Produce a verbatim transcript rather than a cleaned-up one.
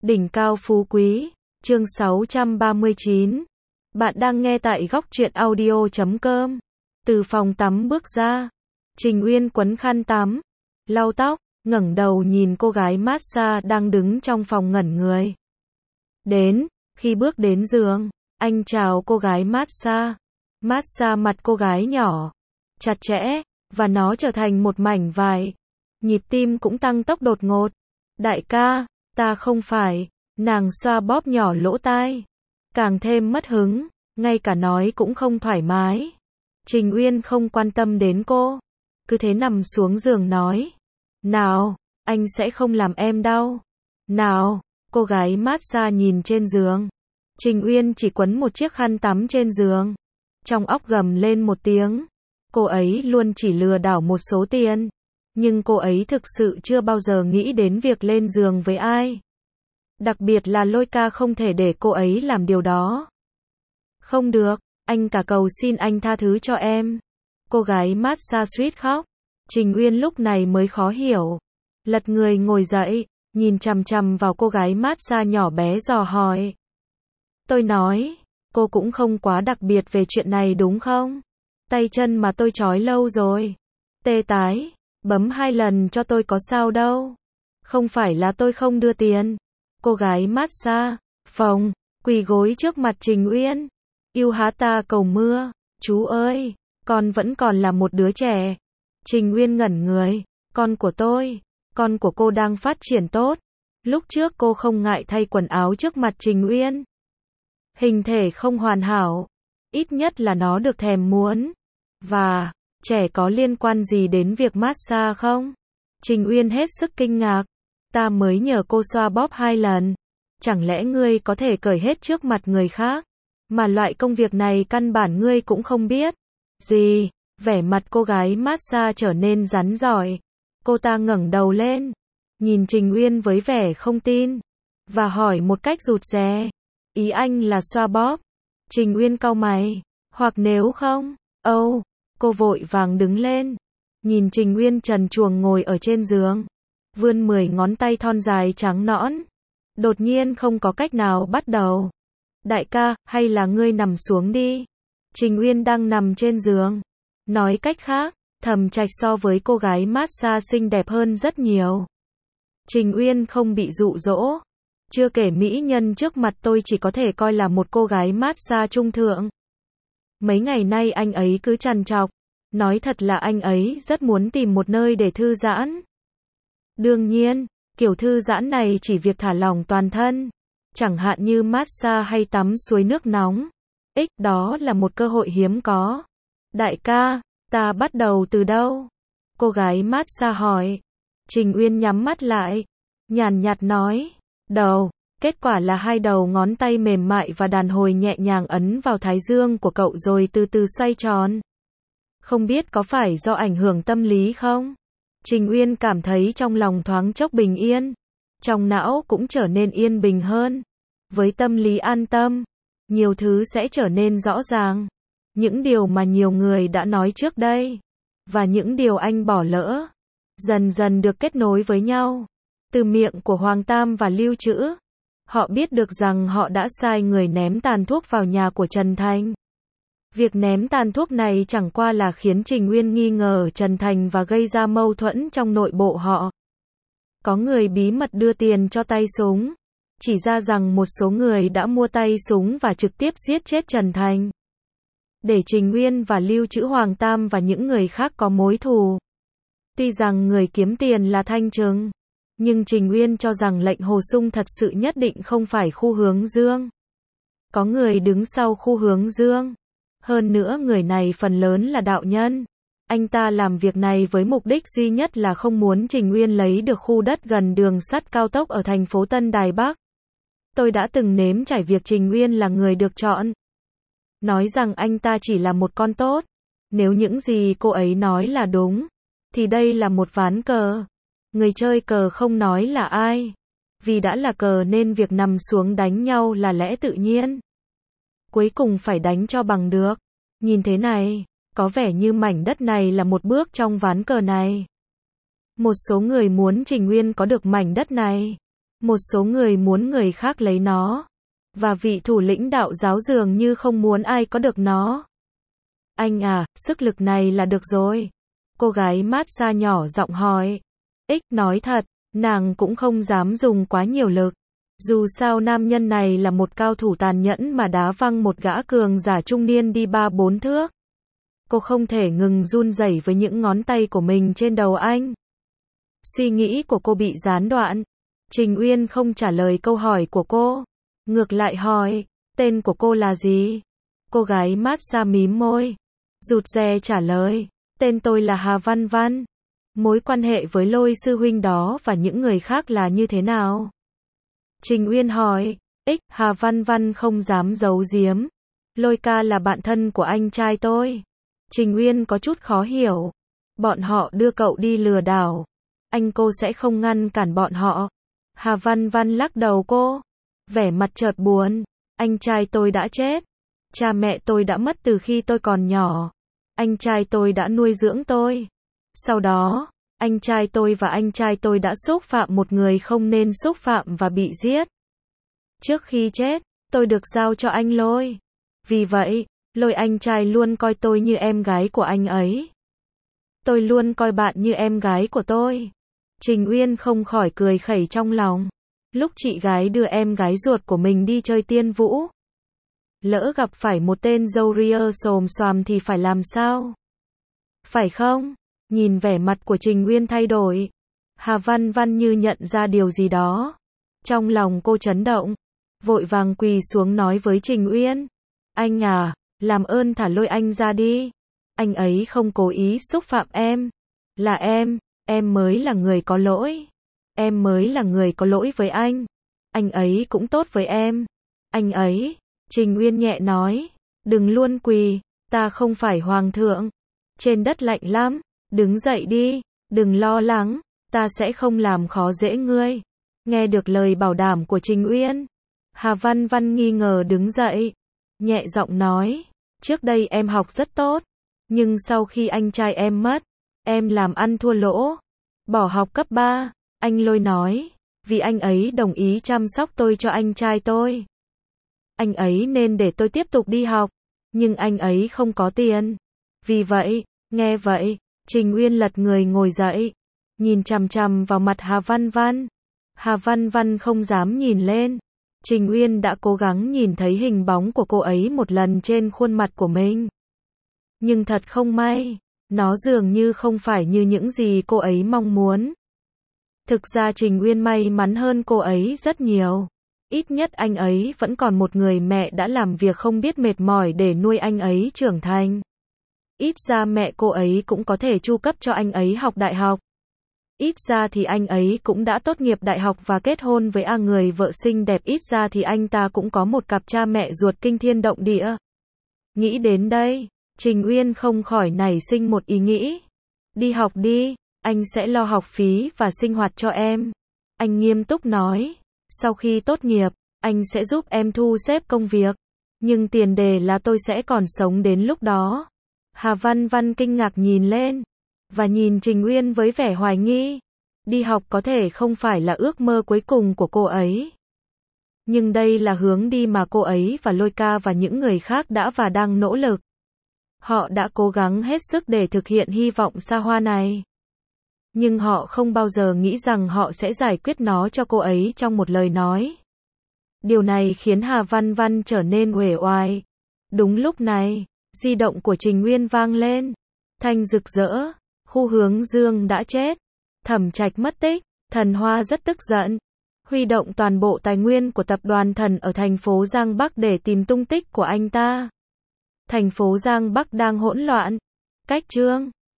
Đỉnh cao phú quý, chương sáu trăm ba mươi chín. Bạn đang nghe tại góc truyện audio chấm com. Từ phòng tắm bước ra, Trình Uyên quấn khăn tắm, lau tóc, ngẩng đầu nhìn cô gái massage đang đứng trong phòng ngẩn người. Đến, khi bước đến giường, anh chào cô gái massage, massage mặt cô gái nhỏ, chặt chẽ, và nó trở thành một mảnh vải. Nhịp tim cũng tăng tốc đột ngột. Đại ca, ta không phải, nàng xoa bóp nhỏ lỗ tai, càng thêm mất hứng, ngay cả nói cũng không thoải mái. Trình Uyên không quan tâm đến cô, cứ thế nằm xuống giường nói, nào, anh sẽ không làm em đau. Nào, cô gái massage nhìn trên giường. Trình Uyên chỉ quấn một chiếc khăn tắm trên giường. Trong óc gầm lên một tiếng. Cô ấy luôn chỉ lừa đảo một số tiền, nhưng cô ấy thực sự chưa bao giờ nghĩ đến việc lên giường với ai. Đặc biệt là Lôi Ca không thể để cô ấy làm điều đó. Không được, anh cả cầu xin anh tha thứ cho em. Cô gái massage suýt khóc. Trình Uyên lúc này mới khó hiểu. Lật người ngồi dậy, nhìn chằm chằm vào cô gái massage nhỏ bé dò hỏi. Tôi nói, cô cũng không quá đặc biệt về chuyện này đúng không? Tay chân mà tôi trói lâu rồi. Tê tái, bấm hai lần cho tôi có sao đâu. Không phải là tôi không đưa tiền. Cô gái massage, phòng, quỳ gối trước mặt Trình Uyên. Yêu há ta cầu mưa, chú ơi, con vẫn còn là một đứa trẻ. Trình Uyên ngẩn người, con của tôi, con của cô đang phát triển tốt. Lúc trước cô không ngại thay quần áo trước mặt Trình Uyên. Hình thể không hoàn hảo, ít nhất là nó được thèm muốn. Và, trẻ có liên quan gì đến việc massage không? Trình Uyên hết sức kinh ngạc. Ta mới nhờ cô xoa bóp hai lần. Chẳng lẽ ngươi có thể cởi hết trước mặt người khác? Mà loại công việc này căn bản ngươi cũng không biết. Gì? Vẻ mặt cô gái massage trở nên rắn rỏi. Cô ta ngẩng đầu lên, nhìn Trình Uyên với vẻ không tin, và hỏi một cách rụt rè. Ý anh là xoa bóp? Trình Uyên cau mày. Hoặc nếu không, âu, oh, cô vội vàng đứng lên, nhìn Trình Uyên trần truồng ngồi ở trên giường, vươn mười ngón tay thon dài trắng nõn. Đột nhiên không có cách nào bắt đầu. Đại ca, hay là ngươi nằm xuống đi. Trình Uyên đang nằm trên giường. Nói cách khác, Thẩm Trạch so với cô gái massage xinh đẹp hơn rất nhiều. Trình Uyên không bị dụ dỗ. Chưa kể mỹ nhân trước mặt tôi chỉ có thể coi là một cô gái massage trung thượng. Mấy ngày nay anh ấy cứ trằn trọc. Nói thật là anh ấy rất muốn tìm một nơi để thư giãn. Đương nhiên, kiểu thư giãn này chỉ việc thả lỏng toàn thân. Chẳng hạn như massage hay tắm suối nước nóng. Ích, đó là một cơ hội hiếm có. Đại ca, ta bắt đầu từ đâu? Cô gái massage hỏi. Trình Uyên nhắm mắt lại, nhàn nhạt nói. Đầu. Kết quả là hai đầu ngón tay mềm mại và đàn hồi nhẹ nhàng ấn vào thái dương của cậu rồi từ từ xoay tròn. Không biết có phải do ảnh hưởng tâm lý không? Trình Uyên cảm thấy trong lòng thoáng chốc bình yên. Trong não cũng trở nên yên bình hơn. Với tâm lý an tâm, nhiều thứ sẽ trở nên rõ ràng. Những điều mà nhiều người đã nói trước đây, và những điều anh bỏ lỡ, dần dần được kết nối với nhau. Từ miệng của Hoàng Tam và Lưu Trữ, họ biết được rằng họ đã sai người ném tàn thuốc vào nhà của Trần Thành. Việc ném tàn thuốc này chẳng qua là khiến Trình Uyên nghi ngờ Trần Thành và gây ra mâu thuẫn trong nội bộ họ. Có người bí mật đưa tiền cho tay súng, chỉ ra rằng một số người đã mua tay súng và trực tiếp giết chết Trần Thành. Để Trình Uyên và Lưu Trữ, Hoàng Tam và những người khác có mối thù. Tuy rằng người kiếm tiền là Thanh Trừng, nhưng Trình Uyên cho rằng lệnh Hồ Sung thật sự nhất định không phải khu hướng dương. Có người đứng sau khu hướng dương. Hơn nữa người này phần lớn là đạo nhân. Anh ta làm việc này với mục đích duy nhất là không muốn Trình Uyên lấy được khu đất gần đường sắt cao tốc ở thành phố Tân Đài Bắc. Tôi đã từng nếm trải việc Trình Uyên là người được chọn. Nói rằng anh ta chỉ là một con tốt. Nếu những gì cô ấy nói là đúng, thì đây là một ván cờ. Người chơi cờ không nói là ai. Vì đã là cờ nên việc nằm xuống đánh nhau là lẽ tự nhiên. Cuối cùng phải đánh cho bằng được. Nhìn thế này, có vẻ như mảnh đất này là một bước trong ván cờ này. Một số người muốn Trình Uyên có được mảnh đất này. Một số người muốn người khác lấy nó. Và vị thủ lĩnh đạo giáo dường như không muốn ai có được nó. Anh à, sức lực này là được rồi. Cô gái mát xa nhỏ giọng hỏi. Ích nói thật, nàng cũng không dám dùng quá nhiều lực. Dù sao nam nhân này là một cao thủ tàn nhẫn mà đá văng một gã cường giả trung niên đi ba bốn thước. Cô không thể ngừng run rẩy với những ngón tay của mình trên đầu anh. Suy nghĩ của cô bị gián đoạn. Trình Uyên không trả lời câu hỏi của cô. Ngược lại hỏi, tên của cô là gì? Cô gái mát xa mím môi. Rụt rè trả lời, tên tôi là Hà Văn Văn. Mối quan hệ với Lôi sư huynh đó và những người khác là như thế nào? Trình Uyên hỏi, ích, Hà Văn Văn không dám giấu giếm. Lôi ca là bạn thân của anh trai tôi. Trình Uyên có chút khó hiểu. Bọn họ đưa cậu đi lừa đảo. Anh cô sẽ không ngăn cản bọn họ. Hà Văn Văn lắc đầu cô. Vẻ mặt chợt buồn. Anh trai tôi đã chết. Cha mẹ tôi đã mất từ khi tôi còn nhỏ. Anh trai tôi đã nuôi dưỡng tôi. Sau đó, anh trai tôi và anh trai tôi đã xúc phạm một người không nên xúc phạm và bị giết. Trước khi chết, tôi được giao cho anh Lôi. Vì vậy, Lôi anh trai luôn coi tôi như em gái của anh ấy. Tôi luôn coi bạn như em gái của tôi. Trình Uyên không khỏi cười khẩy trong lòng. Lúc chị gái đưa em gái ruột của mình đi chơi tiên vũ. Lỡ gặp phải một tên râu ria xồm xoàm thì phải làm sao? Phải không? Nhìn vẻ mặt của Trình Uyên thay đổi. Hà Văn Văn như nhận ra điều gì đó. Trong lòng cô chấn động. Vội vàng quỳ xuống nói với Trình Uyên. Anh à, làm ơn thả Lôi anh ra đi. Anh ấy không cố ý xúc phạm em. Là em, em mới là người có lỗi. Em mới là người có lỗi với anh. Anh ấy cũng tốt với em. Anh ấy, Trình Uyên nhẹ nói. Đừng luôn quỳ, ta không phải hoàng thượng. Trên đất lạnh lắm, đứng dậy đi, đừng lo lắng, ta sẽ không làm khó dễ ngươi. Nghe được lời bảo đảm của Trình Uyên, Hà Văn Văn nghi ngờ đứng dậy, nhẹ giọng nói, trước đây em học rất tốt, nhưng sau khi anh trai em mất, em làm ăn thua lỗ, bỏ học cấp ba. Anh Lôi nói, vì anh ấy đồng ý chăm sóc tôi cho anh trai tôi. Anh ấy nên để tôi tiếp tục đi học, nhưng anh ấy không có tiền. Vì vậy, nghe vậy, Trình Uyên lật người ngồi dậy, nhìn chằm chằm vào mặt Hà Văn Văn. Hà Văn Văn không dám nhìn lên. Trình Uyên đã cố gắng nhìn thấy hình bóng của cô ấy một lần trên khuôn mặt của mình. Nhưng thật không may, nó dường như không phải như những gì cô ấy mong muốn. Thực ra Trình Uyên may mắn hơn cô ấy rất nhiều. Ít nhất anh ấy vẫn còn một người mẹ đã làm việc không biết mệt mỏi để nuôi anh ấy trưởng thành. Ít ra mẹ cô ấy cũng có thể chu cấp cho anh ấy học đại học. Ít ra thì anh ấy cũng đã tốt nghiệp đại học và kết hôn với a người vợ xinh đẹp. Ít ra thì anh ta cũng có một cặp cha mẹ ruột kinh thiên động địa. Nghĩ đến đây, Trình Uyên không khỏi nảy sinh một ý nghĩ. Đi học đi, anh sẽ lo học phí và sinh hoạt cho em. Anh nghiêm túc nói. Sau khi tốt nghiệp, anh sẽ giúp em thu xếp công việc. Nhưng tiền đề là tôi sẽ còn sống đến lúc đó. Hà Văn Văn kinh ngạc nhìn lên. Và nhìn Trình Uyên với vẻ hoài nghi. Đi học có thể không phải là ước mơ cuối cùng của cô ấy. Nhưng đây là hướng đi mà cô ấy và Lôi ca và những người khác đã và đang nỗ lực. Họ đã cố gắng hết sức để thực hiện hy vọng xa hoa này. Nhưng họ không bao giờ nghĩ rằng họ sẽ giải quyết nó cho cô ấy trong một lời nói. Điều này khiến Hà Văn Văn trở nên uể oải. Đúng lúc này, di động của Trình Uyên vang lên. Thanh rực rỡ, khu hướng dương đã chết. Thẩm Trạch mất tích, Thần Hoa rất tức giận. Huy động toàn bộ tài nguyên của tập đoàn Thần ở thành phố Giang Bắc để tìm tung tích của anh ta. Thành phố Giang Bắc đang hỗn loạn. Cách chương